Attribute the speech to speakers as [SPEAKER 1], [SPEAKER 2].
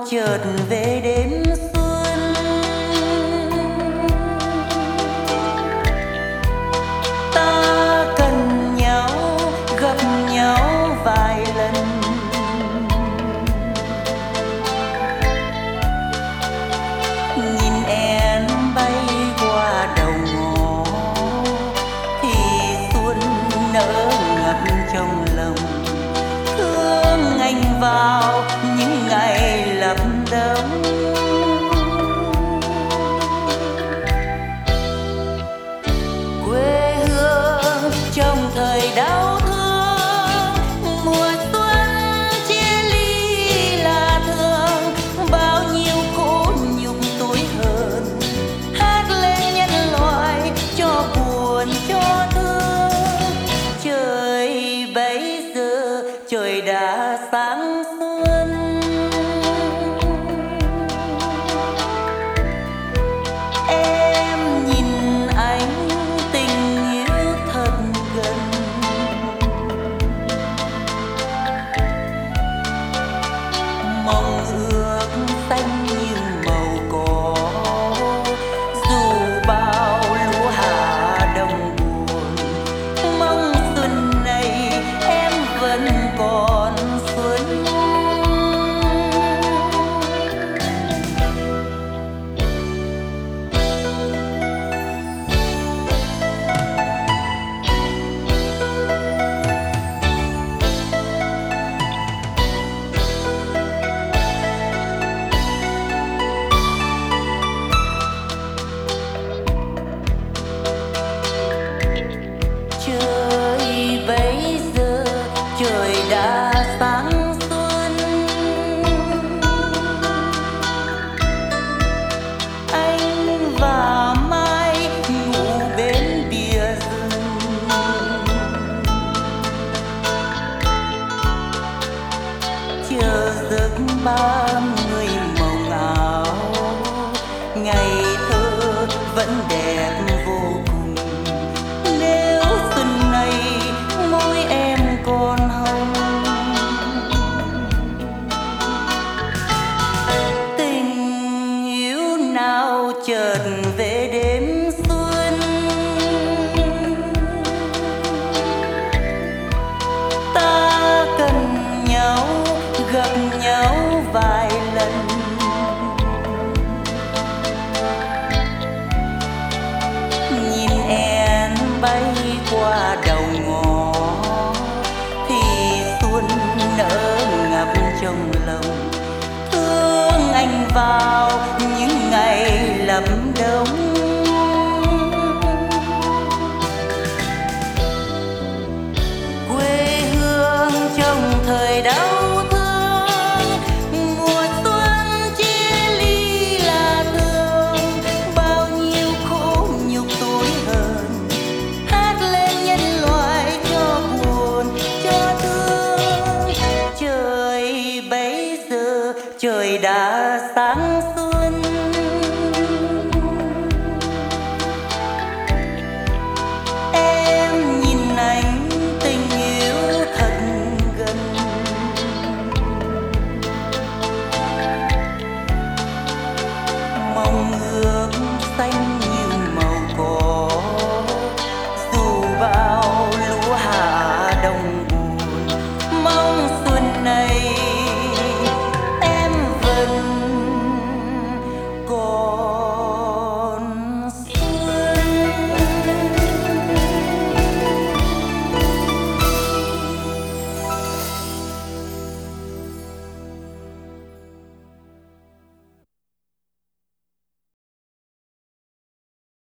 [SPEAKER 1] chợt về đêm xuân, ta cần nhau gặp nhau vài lần. Nhìn em bay qua đầu ngõ thì xuân nở ngập trong lòng, thương anh vào những ngày lập đông. Quê hương trong thời đau thương, mùa xuân chia ly là thường, bao nhiêu khổ nhục tuổi hờn hát lên nhân loại cho buồn cho thương. Trời bấy giờ trời đã sáng xuân, em nhìn anh tình yêu thật gần. Mong ước xanh như màu cỏ, dù bao lúa hạ đông buồn. Mong xuân này em vẫn còn xuân. Trời bấy giờ trời đã sáng xuân, anh và Mai ngủ bên bìa rừng. Chờ giấc 30 mộng ảo, ngày thơ vẫn đẹp vô cùng. Nếu xuân này môi em còn hồng, tình yêu nào chợt về đêm xuân, ta cần nhau gặp nhau vài lần. Nhìn em bay qua đầu ngõ thì xuân nở ngập trong lòng, thương anh vào những ngày lập đông. Quê hương trong thời đau thương, mùa xuân chia ly là thường, bao nhiêu khổ nhục tuổi hờn hát lên nhân loại cho buồn cho thương. Trời bấy giờ trời đã sáng xuân,